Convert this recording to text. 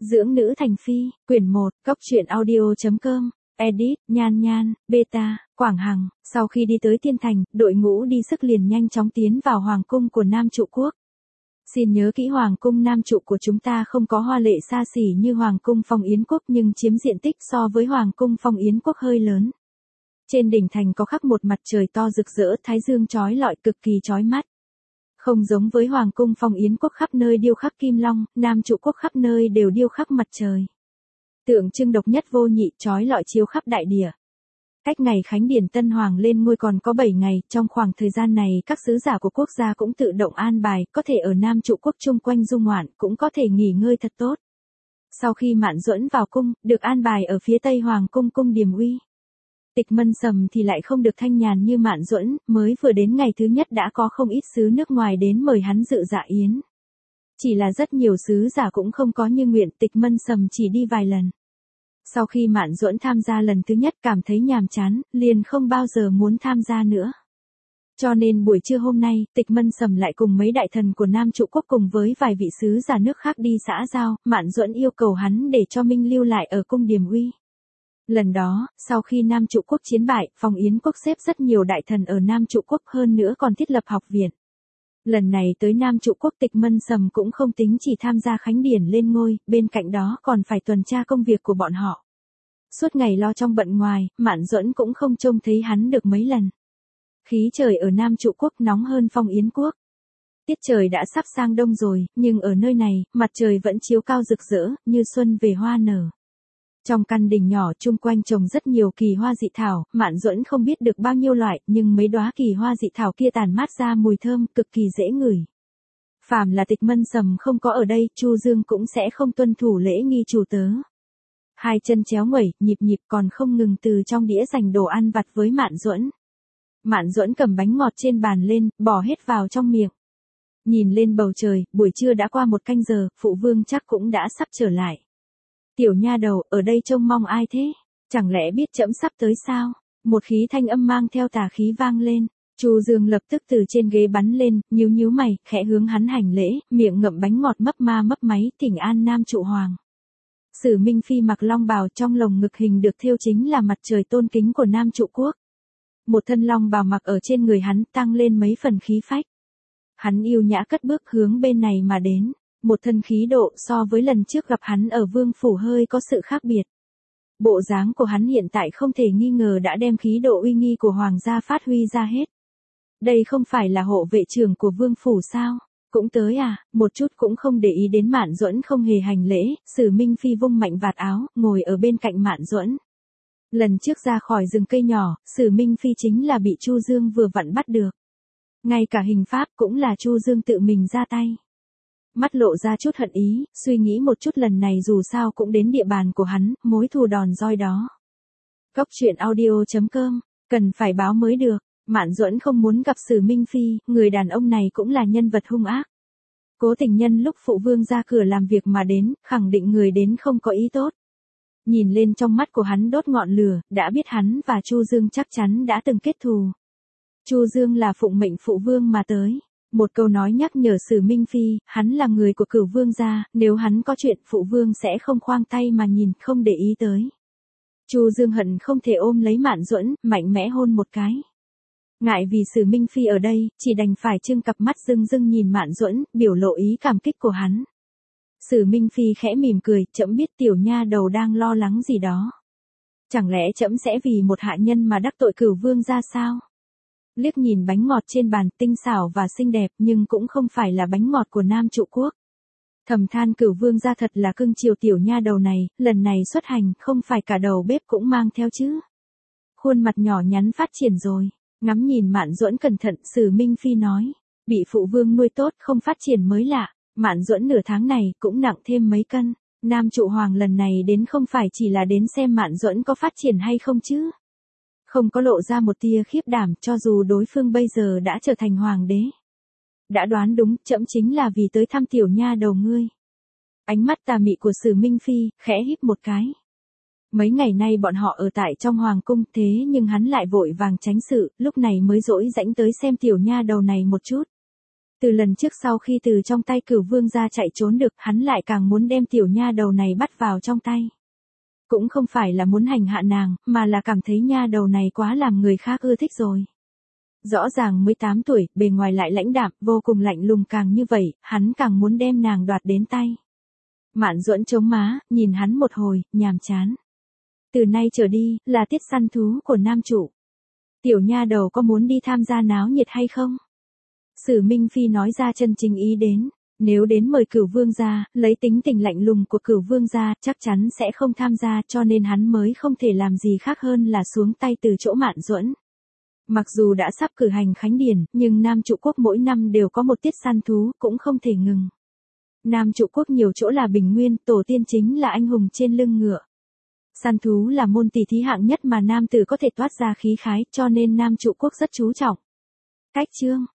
Dưỡng nữ thành phi, quyển 1, Cốc truyện audio.com, edit, Nhan Nhan, Beta, Quảng Hằng. Sau khi đi tới Thiên Thành, đội ngũ đi sức liền nhanh chóng tiến vào hoàng cung của Nam Trụ Quốc. Xin nhớ kỹ hoàng cung Nam Trụ của chúng ta không có hoa lệ xa xỉ như hoàng cung Phong Yến Quốc nhưng chiếm diện tích so với hoàng cung Phong Yến Quốc hơi lớn. Trên đỉnh thành có khắc một mặt trời to rực rỡ, thái dương chói lọi cực kỳ chói mắt. Không giống với hoàng cung Phong Yến Quốc khắp nơi điêu khắc kim long, Nam Trụ Quốc khắp nơi đều điêu khắc mặt trời. Tượng trưng độc nhất vô nhị, chói lọi chiếu khắp đại địa. Cách ngày khánh điển Tân Hoàng lên ngôi còn có 7 ngày, trong khoảng thời gian này các sứ giả của quốc gia cũng tự động an bài, có thể ở Nam Trụ Quốc chung quanh du ngoạn, cũng có thể nghỉ ngơi thật tốt. Sau khi Mạn Duẫn vào cung, được an bài ở phía tây hoàng cung cung Điềm Uy. Tịch Mân Sầm thì lại không được thanh nhàn như Mạn Duẫn, mới vừa đến ngày thứ nhất đã có không ít sứ nước ngoài đến mời hắn dự dạ yến. Chỉ là rất nhiều sứ giả cũng không có như nguyện, Tịch Mân Sầm chỉ đi vài lần. Sau khi Mạn Duẫn tham gia lần thứ nhất cảm thấy nhàm chán, liền không bao giờ muốn tham gia nữa. Cho nên buổi trưa hôm nay, Tịch Mân Sầm lại cùng mấy đại thần của Nam Trụ Quốc cùng với vài vị sứ giả nước khác đi xã giao, Mạn Duẫn yêu cầu hắn để cho Minh lưu lại ở cung Điềm Uy. Lần đó, sau khi Nam Trụ Quốc chiến bại, Phong Yến Quốc xếp rất nhiều đại thần ở Nam Trụ Quốc, hơn nữa còn thiết lập học viện. Lần này tới Nam Trụ Quốc, Tịch Mân Sầm cũng không tính chỉ tham gia khánh điển lên ngôi, bên cạnh đó còn phải tuần tra công việc của bọn họ. Suốt ngày lo trong bận ngoài, Mạn Duẫn cũng không trông thấy hắn được mấy lần. Khí trời ở Nam Trụ Quốc nóng hơn Phong Yến Quốc. Tiết trời đã sắp sang đông rồi, nhưng ở nơi này, mặt trời vẫn chiếu cao rực rỡ, như xuân về hoa nở. Trong căn đình nhỏ chung quanh trồng rất nhiều kỳ hoa dị thảo, Mạn Duẫn không biết được bao nhiêu loại, nhưng mấy đóa kỳ hoa dị thảo kia tản mát ra mùi thơm, cực kỳ dễ ngửi. Phàm là Tịch Mân Sầm không có ở đây, Chu Dương cũng sẽ không tuân thủ lễ nghi chủ tớ. Hai chân chéo nguẩy, nhịp nhịp còn không ngừng từ trong đĩa dành đồ ăn vặt với Mạn Duẫn. Mạn Duẫn cầm bánh ngọt trên bàn lên, bỏ hết vào trong miệng. Nhìn lên bầu trời, buổi trưa đã qua 1 canh giờ, phụ vương chắc cũng đã sắp trở lại. Tiểu nha đầu, ở đây trông mong ai thế? Chẳng lẽ biết trẫm sắp tới sao? Một khí thanh âm mang theo tà khí vang lên. Chu Dương lập tức từ trên ghế bắn lên, nhíu nhíu mày, khẽ hướng hắn hành lễ, miệng ngậm bánh ngọt mấp ma mấp máy, thỉnh an Nam Trụ Hoàng. Sử Minh Phi mặc long bào, trong lồng ngực hình được thêu chính là mặt trời tôn kính của Nam Trụ Quốc. Một thân long bào mặc ở trên người hắn tăng lên mấy phần khí phách. Hắn yêu nhã cất bước hướng bên này mà đến. Một thân khí độ so với lần trước gặp hắn ở Vương Phủ hơi có sự khác biệt. Bộ dáng của hắn hiện tại không thể nghi ngờ đã đem khí độ uy nghi của Hoàng gia phát huy ra hết. Đây không phải là hộ vệ trưởng của Vương Phủ sao? Cũng tới à? Một chút cũng không để ý đến Mạn Duẫn không hề hành lễ, Sử Minh Phi vung mạnh vạt áo, ngồi ở bên cạnh Mạn Duẫn. Lần trước ra khỏi rừng cây nhỏ, Sử Minh Phi chính là bị Chu Dương vừa vặn bắt được. Ngay cả hình pháp cũng là Chu Dương tự mình ra tay. Mắt lộ ra chút hận ý, suy nghĩ một chút lần này dù sao cũng đến địa bàn của hắn, mối thù đòn roi đó. Cốc truyện audio.com, cần phải báo mới được. Mạn Duẫn không muốn gặp Sử Minh Phi, người đàn ông này cũng là nhân vật hung ác. Cố tình nhân lúc phụ vương ra cửa làm việc mà đến, khẳng định người đến không có ý tốt. Nhìn lên trong mắt của hắn đốt ngọn lửa, đã biết hắn và Chu Dương chắc chắn đã từng kết thù. Chu Dương là phụng mệnh phụ vương mà tới. Một câu nói nhắc nhở Sử Minh Phi, hắn là người của Cửu Vương gia, nếu hắn có chuyện phụ vương sẽ không khoang tay mà nhìn, không để ý tới. Chu Dương hận không thể ôm lấy Mạn Duẫn, mạnh mẽ hôn một cái. Ngại vì Sử Minh Phi ở đây, chỉ đành phải trưng cặp mắt rưng rưng nhìn Mạn Duẫn, biểu lộ ý cảm kích của hắn. Sử Minh Phi khẽ mỉm cười, trẫm biết tiểu nha đầu đang lo lắng gì đó. Chẳng lẽ trẫm sẽ vì một hạ nhân mà đắc tội Cửu Vương gia sao? Liếc nhìn bánh ngọt trên bàn, tinh xảo và xinh đẹp, nhưng cũng không phải là bánh ngọt của Nam Trụ Quốc. Thầm than Cửu Vương gia thật là cưng chiều tiểu nha đầu này, lần này xuất hành, không phải cả đầu bếp cũng mang theo chứ. Khuôn mặt nhỏ nhắn phát triển rồi, ngắm nhìn Mạn Duẫn cẩn thận, Sử Minh Phi nói, bị phụ vương nuôi tốt không phát triển mới lạ, Mạn Duẫn nửa tháng này cũng nặng thêm mấy cân, Nam Trụ Hoàng lần này đến không phải chỉ là đến xem Mạn Duẫn có phát triển hay không chứ. Không có lộ ra một tia khiếp đảm, cho dù đối phương bây giờ đã trở thành hoàng đế. Đã đoán đúng, trẫm chính là vì tới thăm tiểu nha đầu ngươi. Ánh mắt tà mị của Sử Minh Phi, khẽ híp một cái. Mấy ngày nay bọn họ ở tại trong hoàng cung, thế nhưng hắn lại vội vàng tránh sự, lúc này mới dỗi rãnh tới xem tiểu nha đầu này một chút. Từ lần trước sau khi từ trong tay Cửu Vương gia chạy trốn được, hắn lại càng muốn đem tiểu nha đầu này bắt vào trong tay. Cũng không phải là muốn hành hạ nàng, mà là cảm thấy nha đầu này quá làm người khác ưa thích rồi. Rõ ràng mới 8 tuổi, bề ngoài lại lãnh đạm, vô cùng lạnh lùng, càng như vậy, hắn càng muốn đem nàng đoạt đến tay. Mạn Duẫn chống má, nhìn hắn một hồi, nhàm chán. Từ nay trở đi, là tiết săn thú của nam chủ. Tiểu nha đầu có muốn đi tham gia náo nhiệt hay không? Sử Minh Phi nói ra chân chính ý đến. Nếu đến mời Cửu Vương gia, lấy tính tình lạnh lùng của Cửu Vương gia, chắc chắn sẽ không tham gia, cho nên hắn mới không thể làm gì khác hơn là xuống tay từ chỗ Mạn Duẫn. Mặc dù đã sắp cử hành khánh điển, nhưng Nam Trụ Quốc mỗi năm đều có một tiết săn thú, cũng không thể ngừng. Nam Trụ Quốc nhiều chỗ là bình nguyên, tổ tiên chính là anh hùng trên lưng ngựa. Săn thú là môn tỷ thí hạng nhất mà nam tử có thể toát ra khí khái, cho nên Nam Trụ Quốc rất chú trọng. Cách chương